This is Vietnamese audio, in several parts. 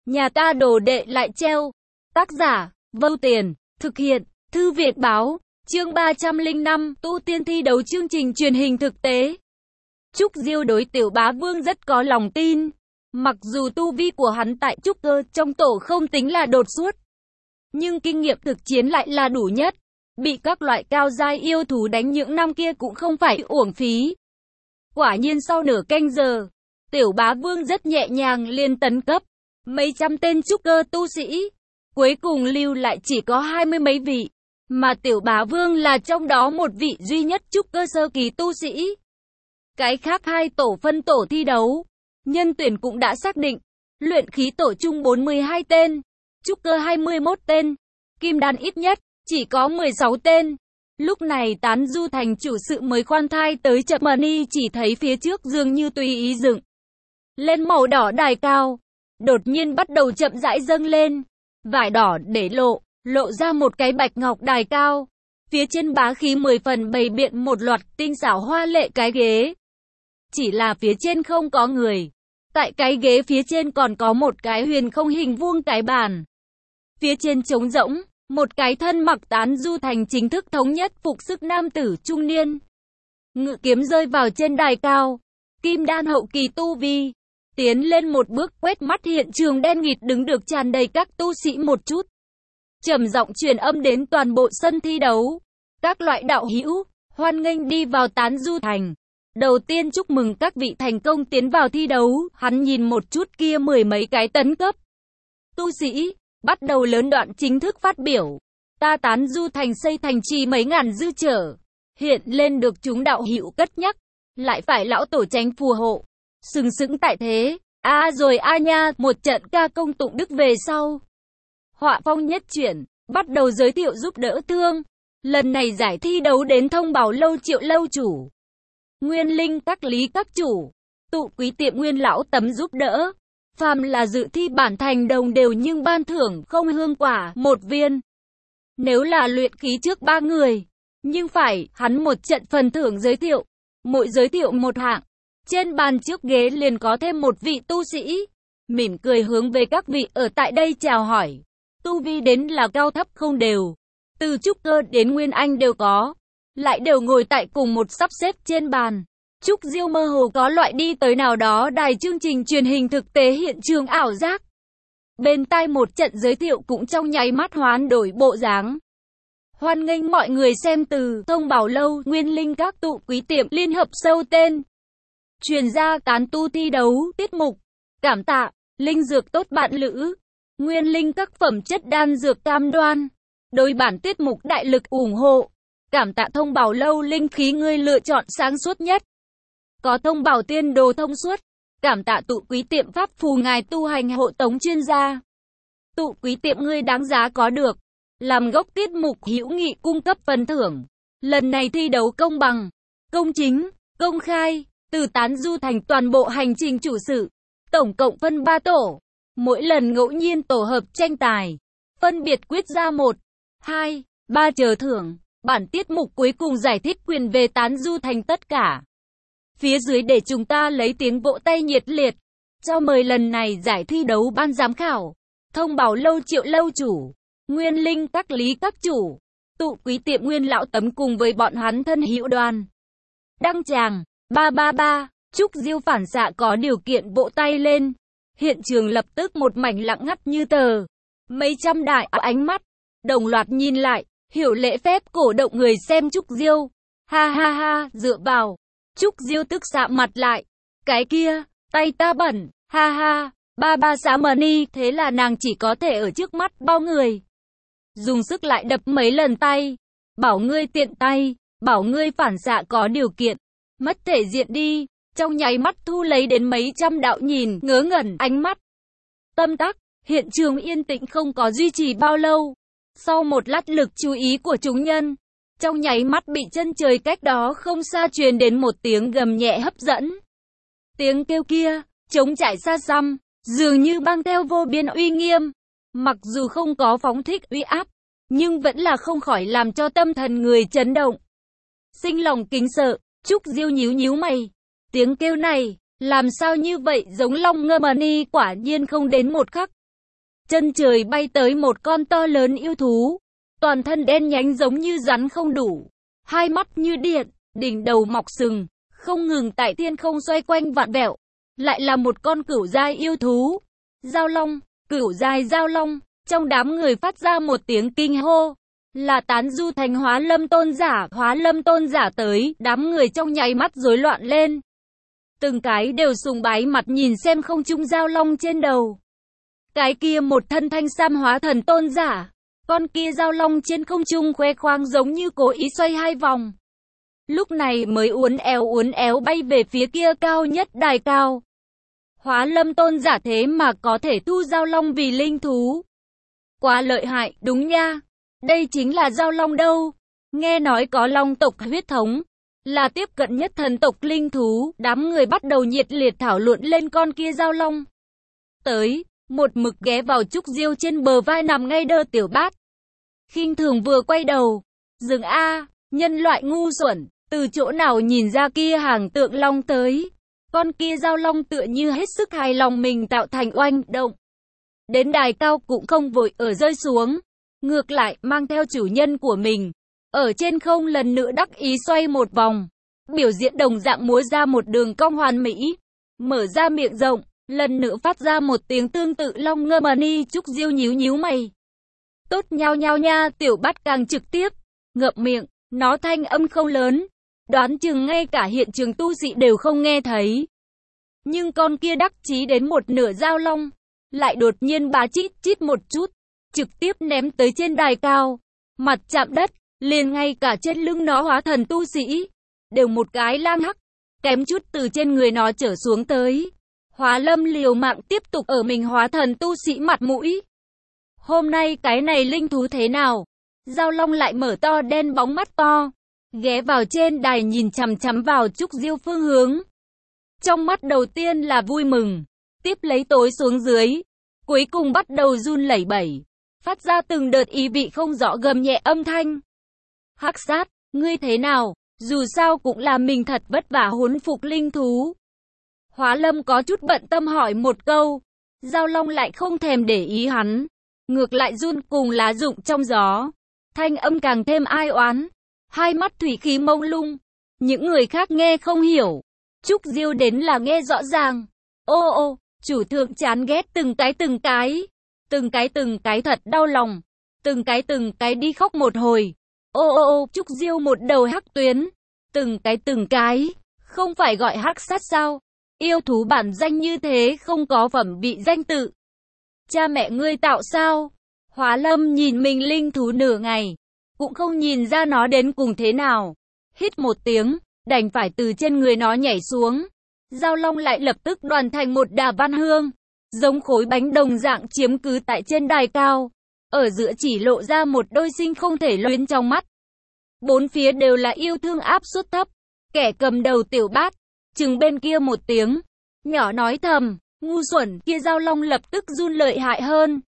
Nhà ta đồ đệ lại treo. Tác giả, Vâu Tiền, thực hiện, Thư viện báo, chương 305, tu tiên thi đấu chương trình truyền hình thực tế. Trúc Diêu đối Tiểu Bá Vương rất có lòng tin. Mặc dù tu vi của hắn tại trúc cơ trong tổ không tính là đột xuất, nhưng kinh nghiệm thực chiến lại là đủ nhất. Bị các loại cao giai yêu thú đánh những năm kia cũng không phải uổng phí. Quả nhiên sau nửa canh giờ, Tiểu Bá Vương rất nhẹ nhàng liền tấn cấp mấy trăm tên trúc cơ tu sĩ. Cuối cùng lưu lại chỉ có 20 mấy vị, mà Tiểu Bá Vương là trong đó một vị duy nhất trúc cơ sơ kỳ tu sĩ. Cái khác hai tổ phân tổ thi đấu, nhân tuyển cũng đã xác định. Luyện khí tổ chung 42 tên, trúc cơ 21 tên, kim đan ít nhất chỉ có 16 tên. Lúc này Tán Du thành chủ sự mới khoan thai tới chậm mani, chỉ thấy phía trước dường như tùy ý dựng lên màu đỏ đài cao, đột nhiên bắt đầu chậm rãi dâng lên. Vải đỏ để lộ ra một cái bạch ngọc đài cao. Phía trên bá khí 10 phần bày biện một loạt tinh xảo hoa lệ cái ghế. Chỉ là phía trên không có người. Tại cái ghế phía trên còn có một cái huyền không hình vuông cái bàn. Phía trên trống rỗng, một cái thân mặc Tán Du thành chính thức thống nhất phục sức nam tử trung niên. Ngự kiếm rơi vào trên đài cao. Kim đan hậu kỳ tu vi. Tiến lên một bước, quét mắt hiện trường đen nghịt đứng được tràn đầy các tu sĩ một chút. Trầm giọng truyền âm đến toàn bộ sân thi đấu. Các loại đạo hữu, hoan nghênh đi vào Tán Du thành. Đầu tiên chúc mừng các vị thành công tiến vào thi đấu. Hắn nhìn một chút kia mười mấy cái tấn cấp tu sĩ, bắt đầu lớn đoạn chính thức phát biểu. Ta Tán Du thành xây thành trì mấy ngàn dư trở, hiện lên được chúng đạo hữu cất nhắc, lại phải lão tổ tránh phù hộ, sừng sững tại thế. Rồi nha, một trận ca công tụng đức về sau. Họa phong nhất chuyển, bắt đầu giới thiệu giúp đỡ thương. Lần này giải thi đấu đến Thông Bảo lâu Triệu lâu chủ, Nguyên Linh các Lý các chủ, Tụ Quý tiệm Nguyên lão tấm giúp đỡ. Phàm là dự thi bản thành đồng đều nhưng ban thưởng không hương quả một viên. Nếu là luyện khí trước 3 người, nhưng phải hắn một trận phần thưởng giới thiệu, mỗi giới thiệu một hạng. Trên bàn trước ghế liền có thêm một vị tu sĩ, mỉm cười hướng về các vị ở tại đây chào hỏi. Tu vi đến là cao thấp không đều, từ trúc cơ đến nguyên anh đều có, lại đều ngồi tại cùng một sắp xếp trên bàn. Trúc Diêu mơ hồ có loại đi tới nào đó đài chương trình truyền hình thực tế hiện trường ảo giác. Bên tai một trận giới thiệu cũng trong nháy mắt hoán đổi bộ dáng. Hoan nghênh mọi người xem từ Thông Bảo lâu, Nguyên Linh các Tụ Quý tiệm liên hợp sâu tên. Truyền ra tán tu thi đấu tiết mục. Cảm tạ, linh dược tốt bạn lữ. Nguyên Linh các phẩm chất đan dược cam đoan. Đối bản tiết mục đại lực ủng hộ. Cảm tạ Thông Bảo lâu linh khí ngươi lựa chọn sáng suốt nhất. Có Thông Bảo tiên đồ thông suốt. Cảm tạ Tụ Quý tiệm pháp phù ngài tu hành hộ tống chuyên gia. Tụ Quý tiệm ngươi đáng giá có được. Làm gốc tiết mục hữu nghị cung cấp phần thưởng. Lần này thi đấu công bằng, công chính, công khai. Từ Tán Du thành toàn bộ hành trình chủ sự, tổng cộng phân 3 tổ. Mỗi lần ngẫu nhiên tổ hợp tranh tài, phân biệt quyết ra 1, 2, 3 chờ thưởng. Bản tiết mục cuối cùng giải thích quyền về Tán Du thành tất cả. Phía dưới để chúng ta lấy tiếng vỗ tay nhiệt liệt. Cho mời lần này giải thi đấu ban giám khảo. Thông Bảo lâu Triệu lâu chủ, Nguyên Linh các Lý các chủ, Tụ Quý tiệm Nguyên lão tấm cùng với bọn hắn thân hữu đoàn. Đăng tràng. 333, Trúc Diêu phản xạ có điều kiện vỗ tay lên. Hiện trường lập tức một mảnh lặng ngắt như tờ. Mấy trăm đại ánh mắt đồng loạt nhìn lại, hiểu lễ phép cổ động người xem Trúc Diêu. Ha ha ha, dựa vào. Trúc Diêu tức sạm mặt lại. Cái kia, tay ta bẩn, ha ha. Ba xã mani, thế là nàng chỉ có thể ở trước mắt bao người dùng sức lại đập mấy lần tay. Bảo ngươi tiện tay, bảo ngươi phản xạ có điều kiện. Mất thể diện đi, trong nháy mắt thu lấy đến mấy trăm đạo nhìn ngớ ngẩn ánh mắt. Tâm tắc, hiện trường yên tĩnh không có duy trì bao lâu. Sau một lát lực chú ý của chúng nhân, trong nháy mắt bị chân trời cách đó không xa truyền đến một tiếng gầm nhẹ hấp dẫn. Tiếng kêu kia, trống trải xa xăm, dường như mang theo vô biên uy nghiêm. Mặc dù không có phóng thích uy áp, nhưng vẫn là không khỏi làm cho tâm thần người chấn động. Sinh lòng kính sợ. Trúc Diêu nhíu nhíu mày. Tiếng kêu này, làm sao như vậy giống long ngâm ni, quả nhiên không đến một khắc. chân trời bay tới một con to lớn yêu thú, toàn thân đen nhánh giống như rắn không đủ, hai mắt như điện, đỉnh đầu mọc sừng, không ngừng tại thiên không xoay quanh vặn vẹo, lại là một con cửu giai yêu thú. Giao long, cửu giai giao long, trong đám người phát ra một tiếng kinh hô, là Tán Du Thành Hóa Lâm Tôn giả. Hóa Lâm Tôn giả tới, đám người trong nháy mắt rối loạn lên. Từng cái đều sùng bái mặt nhìn xem không trung giao long trên đầu. Cái kia một thân thanh sam hóa thần tôn giả, con kia giao long trên không trung khoe khoang giống như cố ý xoay hai vòng. Lúc này mới uốn éo bay về phía kia cao nhất đài cao. Hóa Lâm Tôn giả thế mà có thể thu giao long vì linh thú. Quá lợi hại, đúng nha. Đây chính là giao long đâu. Nghe nói có long tộc huyết thống, là tiếp cận nhất thần tộc linh thú. Đám người bắt đầu nhiệt liệt thảo luận lên con kia giao long. Tới, một mực ghé vào Trúc Diêu trên bờ vai nằm ngay đơ Tiểu Bát. Khinh thường vừa quay đầu. Dừng a, nhân loại ngu xuẩn, từ chỗ nào nhìn ra kia hàng tượng long tới. Con kia giao long tựa như hết sức hài lòng mình tạo thành oanh động. Đến đài cao cũng không vội ở rơi xuống. Ngược lại mang theo chủ nhân của mình. Ở trên không lần nữa đắc ý xoay một vòng. Biểu diễn đồng dạng múa ra một đường cong hoàn mỹ. Mở ra miệng rộng, lần nữa phát ra một tiếng tương tự long ngâm ni. Trúc Diêu nhíu mày. Tốt nhau nha, Tiểu Bát càng trực tiếp. Ngậm miệng, nó thanh âm không lớn. Đoán chừng ngay cả hiện trường tu sĩ đều không nghe thấy. Nhưng con kia đắc chí đến một nửa giao long, lại đột nhiên bá chít một chút, trực tiếp ném tới trên đài cao, mặt chạm đất, liền ngay cả trên lưng nó hóa thần tu sĩ, đều một cái lang hắc, kém chút từ trên người nó trở xuống tới. Hóa Lâm liều mạng tiếp tục ở mình hóa thần tu sĩ mặt mũi. Hôm nay cái này linh thú thế nào? Giao long lại mở to đen bóng mắt to, ghé vào trên đài nhìn chằm vào Trúc Diêu phương hướng. Trong mắt đầu tiên là vui mừng, tiếp lấy tối xuống dưới, cuối cùng bắt đầu run lẩy bẩy, phát ra từng đợt ý vị không rõ gầm nhẹ âm thanh. Hắc Sát, ngươi thế nào? Dù sao cũng là mình thật vất vả huấn phục linh thú. Hóa Lâm có chút bận tâm hỏi một câu, giao long lại không thèm để ý hắn, ngược lại run cùng lá rụng trong gió, thanh âm càng thêm ai oán. Hai mắt thủy khí mông lung, những người khác nghe không hiểu, Trúc Diêu đến là nghe rõ ràng. Ô, chủ thượng chán ghét từng cái thật đau lòng, từng cái đi khóc một hồi. Ô, Trúc Diêu một đầu hắc tuyến, từng cái, không phải gọi Hắc Sát sao? Yêu thú bản danh như thế không có phẩm vị danh tự. Cha mẹ ngươi tạo sao? Hóa Lâm nhìn mình linh thú nửa ngày, cũng không nhìn ra nó đến cùng thế nào. Hít một tiếng, đành phải từ trên người nó nhảy xuống. Giao long lại lập tức đoàn thành một đà văn hương, giống khối bánh đồng dạng chiếm cứ tại trên đài cao. Ở giữa chỉ lộ ra một đôi sinh không thể luyến trong mắt. Bốn phía đều là yêu thương áp suất thấp. Kẻ cầm đầu Tiểu Bát, chừng bên kia một tiếng, nhỏ nói thầm, ngu xuẩn. Kia giao long lập tức run lợi hại hơn.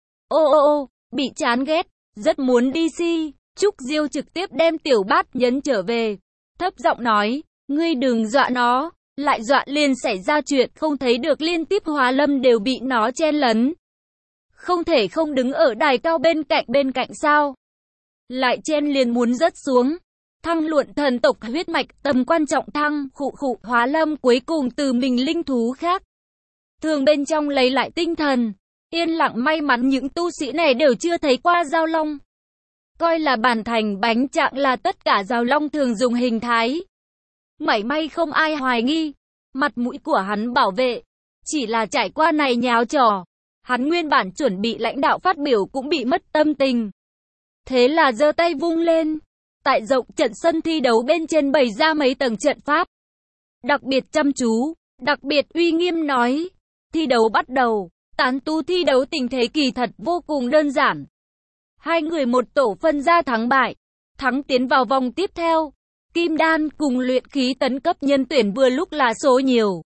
Ô, bị chán ghét, rất muốn đi si. Trúc Diêu trực tiếp đem Tiểu Bát nhấn trở về, thấp giọng nói, ngươi đừng dọa nó, lại dọa liền xảy ra chuyện không thấy được. Liên tiếp Hóa Lâm đều bị nó chen lấn, không thể không đứng ở đài cao bên cạnh sao? Lại chen liền muốn rớt xuống. Thăng luận thần tộc huyết mạch, tầm quan trọng thăng. Hóa Lâm cuối cùng từ mình linh thú khác thường bên trong lấy lại tinh thần, yên lặng may mắn những tu sĩ này đều chưa thấy qua giao long. Coi là bản thành bánh trạng là tất cả giao long thường dùng hình thái. Mảy may không ai hoài nghi, mặt mũi của hắn bảo vệ. Chỉ là trải qua này nháo trò, hắn nguyên bản chuẩn bị lãnh đạo phát biểu cũng bị mất tâm tình. Thế là giơ tay vung lên, tại rộng trận sân thi đấu bên trên bày ra mấy tầng trận pháp. Đặc biệt chăm chú, đặc biệt uy nghiêm nói, thi đấu bắt đầu. Tán tu thi đấu tình thế kỳ thật vô cùng đơn giản. Hai người một tổ phân ra thắng bại, thắng tiến vào vòng tiếp theo. Kim đan cùng luyện khí tấn cấp nhân tuyển vừa lúc là số nhiều.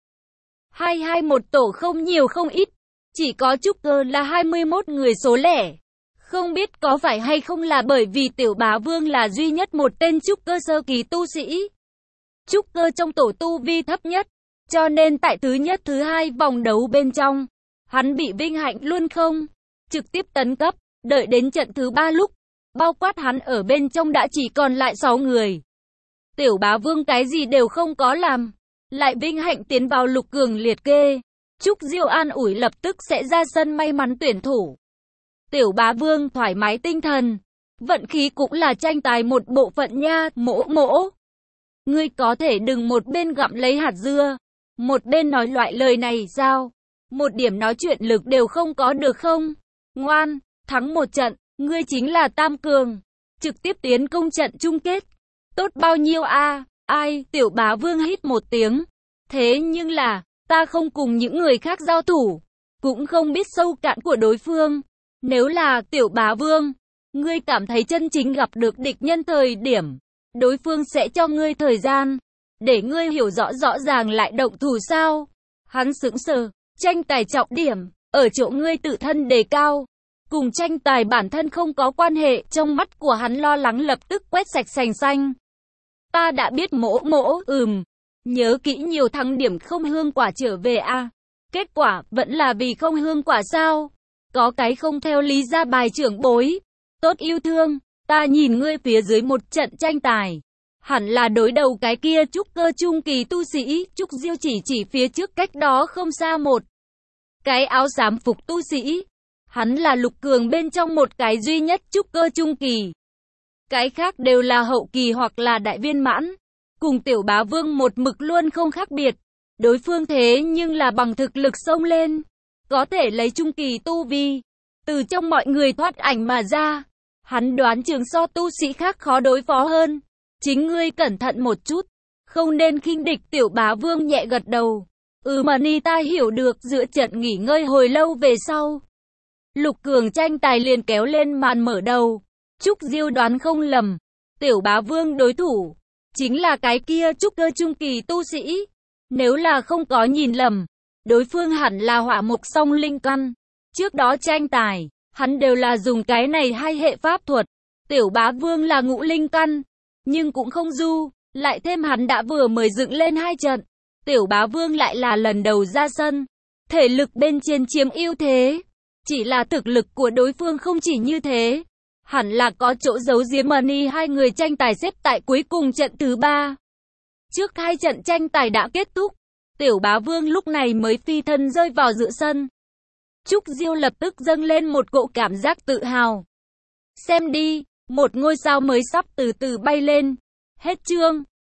Hai một tổ không nhiều không ít, chỉ có trúc cơ là 21 người số lẻ. Không biết có phải hay không là bởi vì Tiểu Bá Vương là duy nhất một tên trúc cơ sơ kỳ tu sĩ. Trúc cơ trong tổ tu vi thấp nhất, cho nên tại thứ nhất thứ hai vòng đấu bên trong, hắn bị vinh hạnh luôn không. trực tiếp tấn cấp, đợi đến trận thứ 3 lúc, bao quát hắn ở bên trong đã chỉ còn lại 6 người. Tiểu Bá Vương cái gì đều không có làm, lại vinh hạnh tiến vào lục cường liệt kê. Trúc Diêu an ủi lập tức sẽ ra sân may mắn tuyển thủ. Tiểu Bá Vương thoải mái tinh thần, vận khí cũng là tranh tài một bộ phận nha, mỗ mỗ. Ngươi có thể đừng một bên gặm lấy hạt dưa, một bên nói loại lời này sao? Một điểm nói chuyện lực đều không có được không? Ngoan, thắng một trận, ngươi chính là tam cường, trực tiếp tiến công trận chung kết. Tốt bao nhiêu a? Ai? Tiểu Bá Vương hít một tiếng. Thế nhưng là, ta không cùng những người khác giao thủ, cũng không biết sâu cạn của đối phương. Nếu là Tiểu Bá Vương, ngươi cảm thấy chân chính gặp được địch nhân thời điểm, đối phương sẽ cho ngươi thời gian, để ngươi hiểu rõ ràng lại động thủ sao? Hắn sững sờ, tranh tài trọng điểm, ở chỗ ngươi tự thân đề cao, cùng tranh tài bản thân không có quan hệ, trong mắt của hắn lo lắng lập tức quét sạch sành xanh. Ta đã biết mỗ mỗ, nhớ kỹ nhiều thắng điểm không hương quả trở về a. Kết quả, vẫn là vì không hương quả sao? Có cái không theo lý ra bài trưởng bối. Tốt yêu thương, ta nhìn ngươi phía dưới một trận tranh tài. Hẳn là đối đầu cái kia trúc cơ trung kỳ tu sĩ, Trúc Diêu chỉ phía trước cách đó không xa một cái áo xám phục tu sĩ. Hắn là lục cường bên trong một cái duy nhất trúc cơ trung kỳ. Cái khác đều là hậu kỳ hoặc là đại viên mãn. Cùng Tiểu Bá Vương một mực luôn không khác biệt. Đối phương thế nhưng là bằng thực lực xông lên, có thể lấy trung kỳ tu vi, từ trong mọi người thoát ảnh mà ra. Hắn đoán chừng so tu sĩ khác khó đối phó hơn. Chính ngươi cẩn thận một chút, không nên khinh địch. Tiểu Bá Vương nhẹ gật đầu. Mani ta hiểu được. Giữa trận nghỉ ngơi hồi lâu về sau, lục cường tranh tài liền kéo lên màn mở đầu. Trúc Diêu đoán không lầm, Tiểu Bá Vương đối thủ chính là cái kia trúc cơ trung kỳ tu sĩ. Nếu là không có nhìn lầm, đối phương hẳn là hỏa mục song linh căn. Trước đó tranh tài, hắn đều là dùng cái này hai hệ pháp thuật. Tiểu Bá Vương là ngũ linh căn, nhưng cũng không du, lại thêm hắn đã vừa mới dựng lên 2 trận. Tiểu Bá Vương lại là lần đầu ra sân, thể lực bên trên chiếm ưu thế. Chỉ là thực lực của đối phương không chỉ như thế, hẳn là có chỗ giấu giếm. Mani hai người tranh tài xếp tại cuối cùng trận thứ 3. Trước 2 trận tranh tài đã kết thúc, Tiểu Bá Vương lúc này mới phi thân rơi vào giữa sân. Trúc Diêu lập tức dâng lên một cỗ cảm giác tự hào. Xem đi, một ngôi sao mới sắp từ từ bay lên. Hết chương.